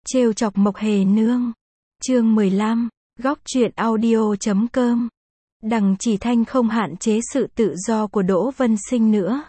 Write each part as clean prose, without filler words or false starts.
Trêu chọc Mộc Hề Nương. Chương 15, góc truyện audio.com. Đằng Chỉ Thanh không hạn chế sự tự do của Đỗ Vân Sinh nữa.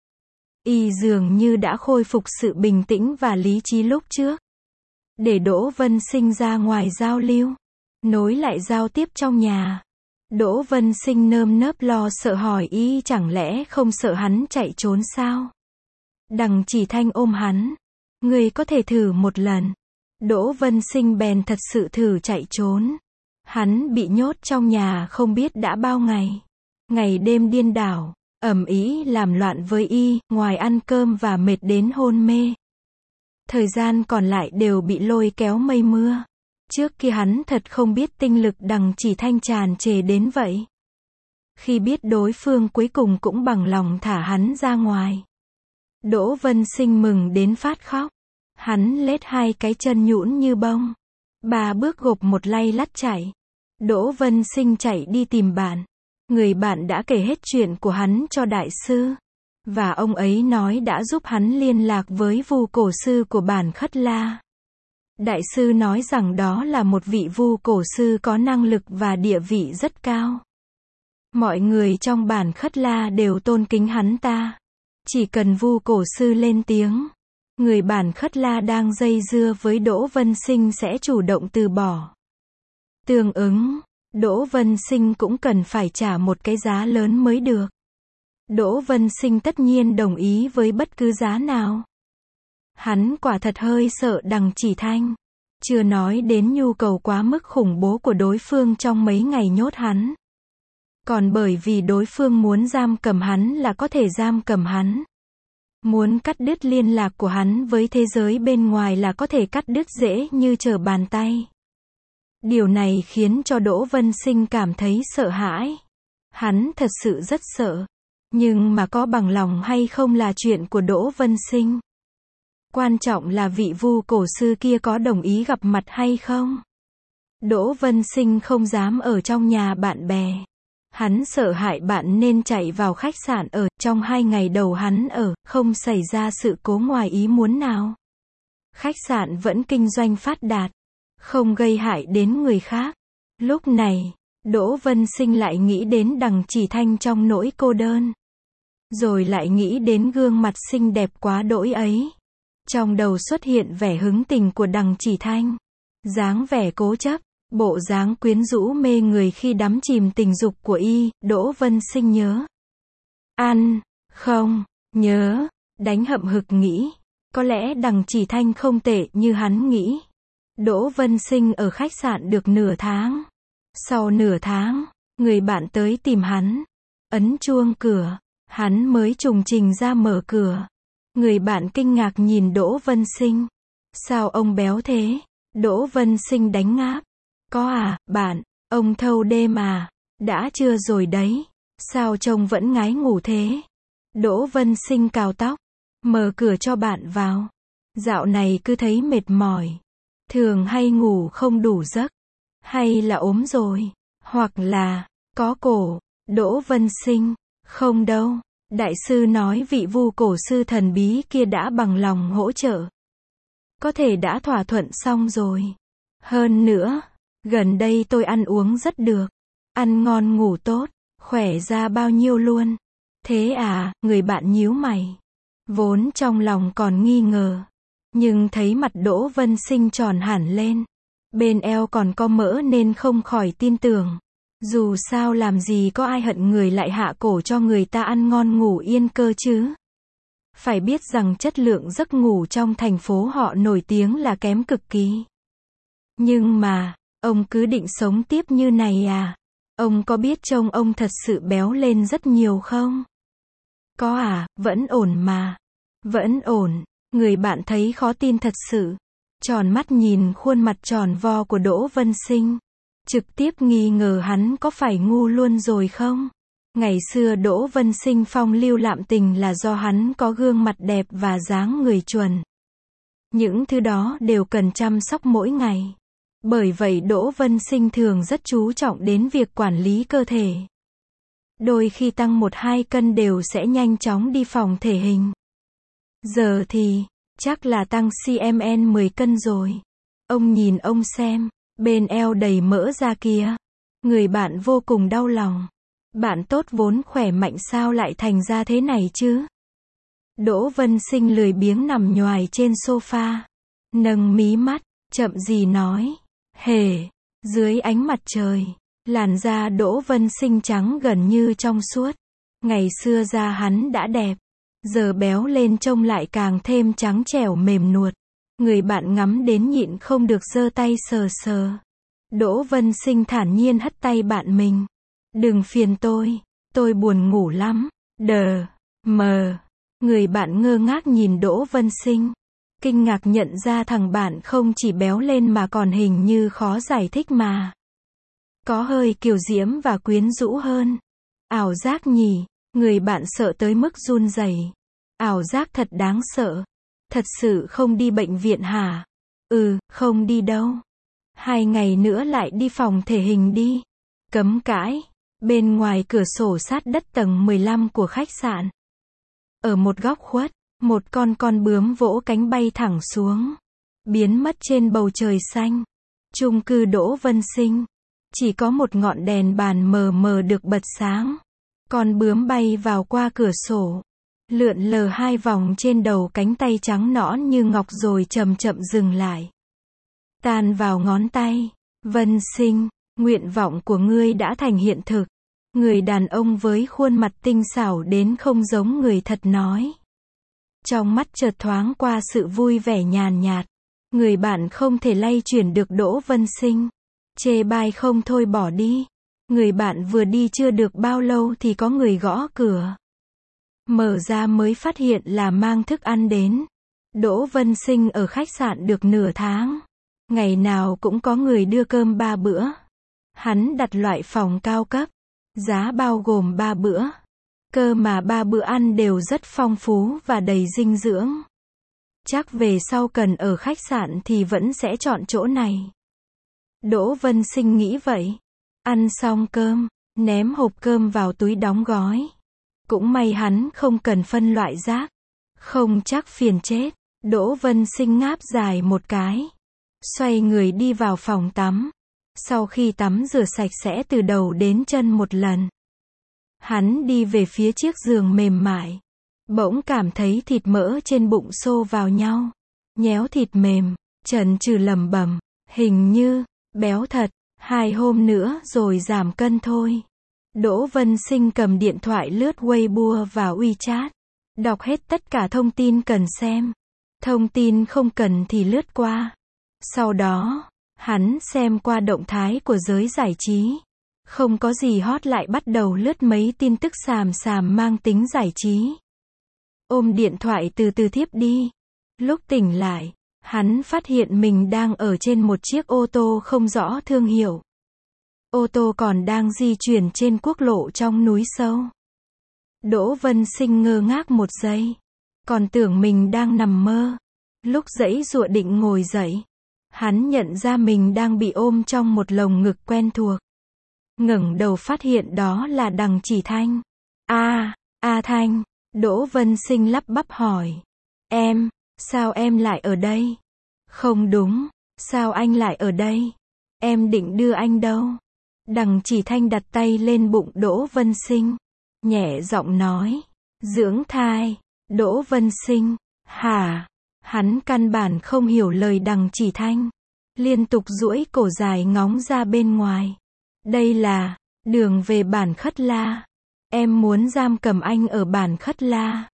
Y dường như đã khôi phục sự bình tĩnh và lý trí lúc trước. Để Đỗ Vân Sinh ra ngoài giao lưu, nối lại giao tiếp trong nhà. Đỗ Vân Sinh nơm nớp lo sợ hỏi y chẳng lẽ không sợ hắn chạy trốn sao? Đằng Chỉ Thanh ôm hắn. Ngươi có thể thử một lần. Đỗ Vân Sinh bèn thật sự thử chạy trốn. Hắn bị nhốt trong nhà không biết đã bao ngày. Ngày đêm điên đảo, ầm ĩ làm loạn với y, ngoài ăn cơm và mệt đến hôn mê. Thời gian còn lại đều bị lôi kéo mây mưa. Trước kia hắn thật không biết tinh lực Đằng Chỉ Thanh tràn trề đến vậy. Khi biết đối phương cuối cùng cũng bằng lòng thả hắn ra ngoài, Đỗ Vân Sinh mừng đến phát khóc. Hắn lết hai cái chân nhũn như bông. 3 bước gộp một lay lắt chạy. Đỗ Vân Sinh chạy đi tìm bạn. Người bạn đã kể hết chuyện của hắn cho đại sư. Và ông ấy nói đã giúp hắn liên lạc với vu cổ sư của bản Khất La. Đại sư nói rằng đó là một vị vu cổ sư có năng lực và địa vị rất cao. Mọi người trong bản Khất La đều tôn kính hắn ta. Chỉ cần vu cổ sư lên tiếng, người bản Khất La đang dây dưa với Đỗ Vân Sinh sẽ chủ động từ bỏ. Tương ứng, Đỗ Vân Sinh cũng cần phải trả một cái giá lớn mới được. Đỗ Vân Sinh tất nhiên đồng ý với bất cứ giá nào. Hắn quả thật hơi sợ Đằng Chỉ Thanh. Chưa nói đến nhu cầu quá mức khủng bố của đối phương trong mấy ngày nhốt hắn. Còn bởi vì đối phương muốn giam cầm hắn là có thể giam cầm hắn. Muốn cắt đứt liên lạc của hắn với thế giới bên ngoài là có thể cắt đứt dễ như trở bàn tay. Điều này khiến cho Đỗ Vân Sinh cảm thấy sợ hãi. Hắn thật sự rất sợ. Nhưng mà có bằng lòng hay không là chuyện của Đỗ Vân Sinh. Quan trọng là vị vu cổ sư kia có đồng ý gặp mặt hay không. Đỗ Vân Sinh không dám ở trong nhà bạn bè. Hắn sợ hại bạn nên chạy vào khách sạn ở. Trong 2 ngày đầu hắn ở, không xảy ra sự cố ngoài ý muốn nào. Khách sạn vẫn kinh doanh phát đạt, không gây hại đến người khác. Lúc này, Đỗ Vân Sinh lại nghĩ đến Đằng Chỉ Thanh trong nỗi cô đơn. Rồi lại nghĩ đến gương mặt xinh đẹp quá đỗi ấy. Trong đầu xuất hiện vẻ hứng tình của Đằng Chỉ Thanh. Dáng vẻ cố chấp, bộ dáng quyến rũ mê người khi đắm chìm tình dục của y. Đỗ Vân Sinh nhớ. Không, nhớ, đánh hậm hực nghĩ. Có lẽ Đằng Chỉ Thanh không tệ như hắn nghĩ. Đỗ Vân Sinh ở khách sạn được nửa tháng. Sau nửa tháng, người bạn tới tìm hắn. Ấn chuông cửa, hắn mới trùng trình ra mở cửa. Người bạn kinh ngạc nhìn Đỗ Vân Sinh. Sao ông béo thế? Đỗ Vân Sinh đánh ngáp. Có à, bạn, ông thâu đêm à? Đã trưa rồi đấy. Sao trông vẫn ngái ngủ thế? Đỗ Vân Sinh cào tóc. Mở cửa cho bạn vào. Dạo này cứ thấy mệt mỏi. Thường hay ngủ không đủ giấc. Hay là ốm rồi. Hoặc là, có cổ. Đỗ Vân Sinh. Không đâu. Đại sư nói vị vu cổ sư thần bí kia đã bằng lòng hỗ trợ. Có thể đã thỏa thuận xong rồi. Hơn nữa, gần đây tôi ăn uống rất được. Ăn ngon ngủ tốt. Khỏe ra bao nhiêu luôn. Thế à, người bạn nhíu mày. Vốn trong lòng còn nghi ngờ. Nhưng thấy mặt Đỗ Vân Sinh tròn hẳn lên. Bên eo còn có mỡ nên không khỏi tin tưởng. Dù sao làm gì có ai hận người lại hạ cổ cho người ta ăn ngon ngủ yên cơ chứ. Phải biết rằng chất lượng giấc ngủ trong thành phố họ nổi tiếng là kém cực kỳ. Nhưng mà, ông cứ định sống tiếp như này à? Ông có biết trông ông thật sự béo lên rất nhiều không? Có à, vẫn ổn mà. Vẫn ổn. Người bạn thấy khó tin thật sự. Tròn mắt nhìn khuôn mặt tròn vo của Đỗ Vân Sinh. Trực tiếp nghi ngờ hắn có phải ngu luôn rồi không? Ngày xưa Đỗ Vân Sinh phong lưu lạm tình là do hắn có gương mặt đẹp và dáng người chuẩn. Những thứ đó đều cần chăm sóc mỗi ngày. Bởi vậy Đỗ Vân Sinh thường rất chú trọng đến việc quản lý cơ thể. Đôi khi tăng 1-2 cân đều sẽ nhanh chóng đi phòng thể hình. Giờ thì, chắc là tăng cmn 10 cân rồi. Ông nhìn ông xem, bên eo đầy mỡ da kia. Người bạn vô cùng đau lòng. Bạn tốt vốn khỏe mạnh sao lại thành ra thế này chứ? Đỗ Vân Sinh lười biếng nằm nhoài trên sofa. Nâng mí mắt, chậm gì nói. Hề, dưới ánh mặt trời, làn da Đỗ Vân Sinh trắng gần như trong suốt. Ngày xưa da hắn đã đẹp, giờ béo lên trông lại càng thêm trắng trẻo mềm nuột. Người bạn ngắm đến nhịn không được giơ tay sờ sờ. Đỗ Vân Sinh thản nhiên hất tay bạn mình. Đừng phiền tôi buồn ngủ lắm. Đờ, mờ. Người bạn ngơ ngác nhìn Đỗ Vân Sinh. Kinh ngạc nhận ra thằng bạn không chỉ béo lên mà còn hình như khó giải thích mà. Có hơi kiều diễm và quyến rũ hơn. Ảo giác nhỉ, người bạn sợ tới mức run rẩy. Ảo giác thật đáng sợ. Thật sự không đi bệnh viện hả? Không đi đâu. 2 ngày nữa lại đi phòng thể hình đi. Cấm cãi. Bên ngoài cửa sổ sát đất tầng 15 của khách sạn. Ở một góc khuất, một con bướm vỗ cánh bay thẳng xuống. Biến mất trên bầu trời xanh. Chung cư Đỗ Vân Sinh. Chỉ có một ngọn đèn bàn mờ mờ được bật sáng. Con bướm bay vào qua cửa sổ. Lượn lờ 2 vòng trên đầu cánh tay trắng nõn như ngọc rồi chậm chậm dừng lại. Tan vào ngón tay. Vân Sinh, nguyện vọng của ngươi đã thành hiện thực. Người đàn ông với khuôn mặt tinh xảo đến không giống người thật nói. Trong mắt chợt thoáng qua sự vui vẻ nhàn nhạt. Người bạn không thể lay chuyển được Đỗ Vân Sinh. Chê bai không thôi bỏ đi. Người bạn vừa đi chưa được bao lâu thì có người gõ cửa. Mở ra mới phát hiện là mang thức ăn đến. Đỗ Vân Sinh ở khách sạn được nửa tháng. Ngày nào cũng có người đưa cơm 3 bữa. Hắn đặt loại phòng cao cấp. Giá bao gồm 3 bữa. Cơ mà 3 bữa ăn đều rất phong phú và đầy dinh dưỡng. Chắc về sau cần ở khách sạn thì vẫn sẽ chọn chỗ này. Đỗ Vân Sinh nghĩ vậy. Ăn xong cơm, ném hộp cơm vào túi đóng gói. Cũng may hắn không cần phân loại rác. Không chắc phiền chết. Đỗ Vân Sinh ngáp dài một cái. Xoay người đi vào phòng tắm. Sau khi tắm rửa sạch sẽ từ đầu đến chân một lần. Hắn đi về phía chiếc giường mềm mại. Bỗng cảm thấy thịt mỡ trên bụng xô vào nhau. Nhéo thịt mềm, chần chừ lẩm bẩm. Hình như, béo thật, 2 hôm nữa rồi giảm cân thôi. Đỗ Vân Sinh cầm điện thoại lướt Weibo và WeChat. Đọc hết tất cả thông tin cần xem. Thông tin không cần thì lướt qua. Sau đó, hắn xem qua động thái của giới giải trí. Không có gì hot lại bắt đầu lướt mấy tin tức xàm xàm mang tính giải trí. Ôm điện thoại từ từ thiếp đi. Lúc tỉnh lại, hắn phát hiện mình đang ở trên một chiếc ô tô không rõ thương hiệu. Ô tô còn đang di chuyển trên quốc lộ trong núi sâu. Đỗ Vân Sinh ngơ ngác một giây. Còn tưởng mình đang nằm mơ. Lúc giãy giụa định ngồi dậy, hắn nhận ra mình đang bị ôm trong một lồng ngực quen thuộc. Ngẩng đầu phát hiện đó là Đằng Chỉ Thanh. Thanh, Đỗ Vân Sinh lắp bắp hỏi. Sao em lại ở đây? Không đúng, sao anh lại ở đây? Em định đưa anh đâu? Đằng Chỉ Thanh đặt tay lên bụng Đỗ Vân Sinh. Nhẹ giọng nói. Dưỡng thai. Đỗ Vân Sinh. Hả? Hắn căn bản không hiểu lời Đằng Chỉ Thanh. Liên tục duỗi cổ dài ngóng ra bên ngoài. Đây là đường về Bản Khất La. Em muốn giam cầm anh ở Bản Khất La.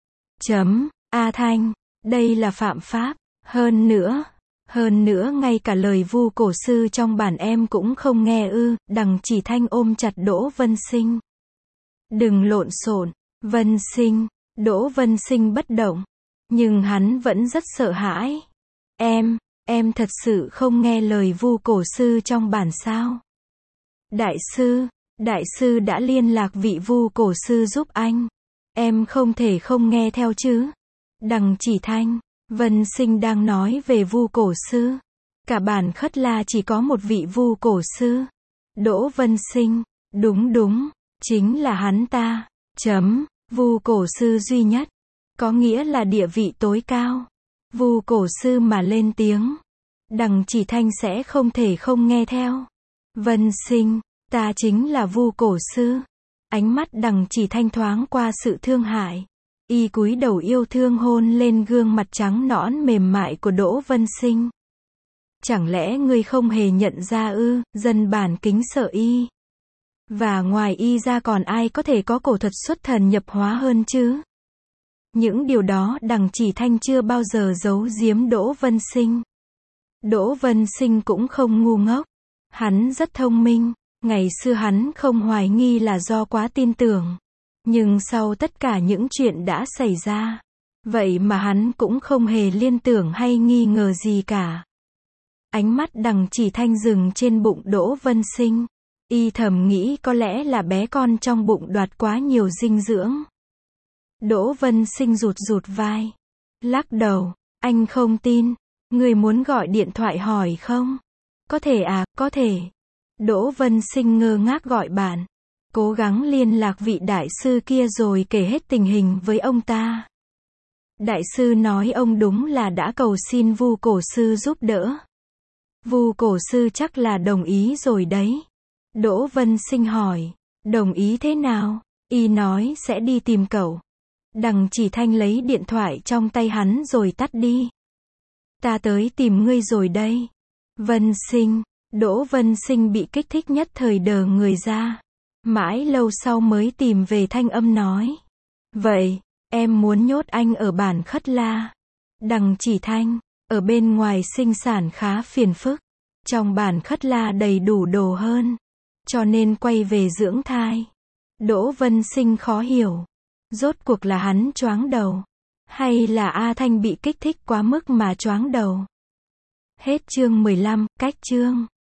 Thanh, đây là phạm pháp. Hơn nữa ngay cả lời vu cổ sư trong bản em cũng không nghe ư? Đằng Chỉ Thanh ôm chặt Đỗ Vân Sinh. Đừng lộn xộn, Vân Sinh. Đỗ Vân Sinh bất động. Nhưng hắn vẫn rất sợ hãi. Em thật sự không nghe lời vu cổ sư trong bản sao? Đại sư đã liên lạc vị vu cổ sư giúp anh. Em không thể không nghe theo chứ? Đằng Chỉ Thanh, Vân Sinh đang nói về vu cổ sư. Cả Bản Khất La chỉ có một vị vu cổ sư. Đỗ Vân Sinh, đúng, chính là hắn ta. Vu cổ sư duy nhất. Có nghĩa là địa vị tối cao. Vu cổ sư mà lên tiếng. Đằng Chỉ Thanh sẽ không thể không nghe theo. Vân Sinh, ta chính là Vu cổ sư. Ánh mắt Đằng Chỉ Thanh thoáng qua sự thương hại. Y cúi đầu yêu thương hôn lên gương mặt trắng nõn mềm mại của Đỗ Vân Sinh. Chẳng lẽ ngươi không hề nhận ra ư? Dân bản kính sợ y. Và ngoài y ra còn ai có thể có cổ thuật xuất thần nhập hóa hơn chứ? Những điều đó Đằng Chỉ Thanh chưa bao giờ giấu giếm Đỗ Vân Sinh. Đỗ Vân Sinh cũng không ngu ngốc. Hắn rất thông minh. Ngày xưa hắn không hoài nghi là do quá tin tưởng. Nhưng sau tất cả những chuyện đã xảy ra, vậy mà hắn cũng không hề liên tưởng hay nghi ngờ gì cả. Ánh mắt Đằng Chỉ Thanh dừng trên bụng Đỗ Vân Sinh. Y thầm nghĩ có lẽ là bé con trong bụng đoạt quá nhiều dinh dưỡng. Đỗ Vân Sinh rụt rụt vai. Lắc đầu. Anh không tin. Người muốn gọi điện thoại hỏi không? Có thể à, có thể. Đỗ Vân Sinh ngơ ngác gọi bạn. Cố gắng liên lạc vị đại sư kia rồi kể hết tình hình với ông ta. Đại sư nói ông đúng là đã cầu xin Vu cổ sư giúp đỡ. Vu cổ sư chắc là đồng ý rồi đấy. Đỗ Vân Sinh hỏi. Đồng ý thế nào? Y nói sẽ đi tìm cậu. Đằng Chỉ Thanh lấy điện thoại trong tay hắn rồi tắt đi. Ta tới tìm ngươi rồi đây. Vân Sinh. Đỗ Vân Sinh bị kích thích nhất thời đờ người ra. Mãi lâu sau mới tìm về thanh âm nói. Vậy, em muốn nhốt anh ở bản Khất La. Đằng Chỉ Thanh, ở bên ngoài sinh sản khá phiền phức. Trong bản Khất La đầy đủ đồ hơn. Cho nên quay về dưỡng thai. Đỗ Vân Sinh khó hiểu. Rốt cuộc là hắn choáng đầu. Hay là A Thanh bị kích thích quá mức mà choáng đầu. Hết chương 15, cách chương.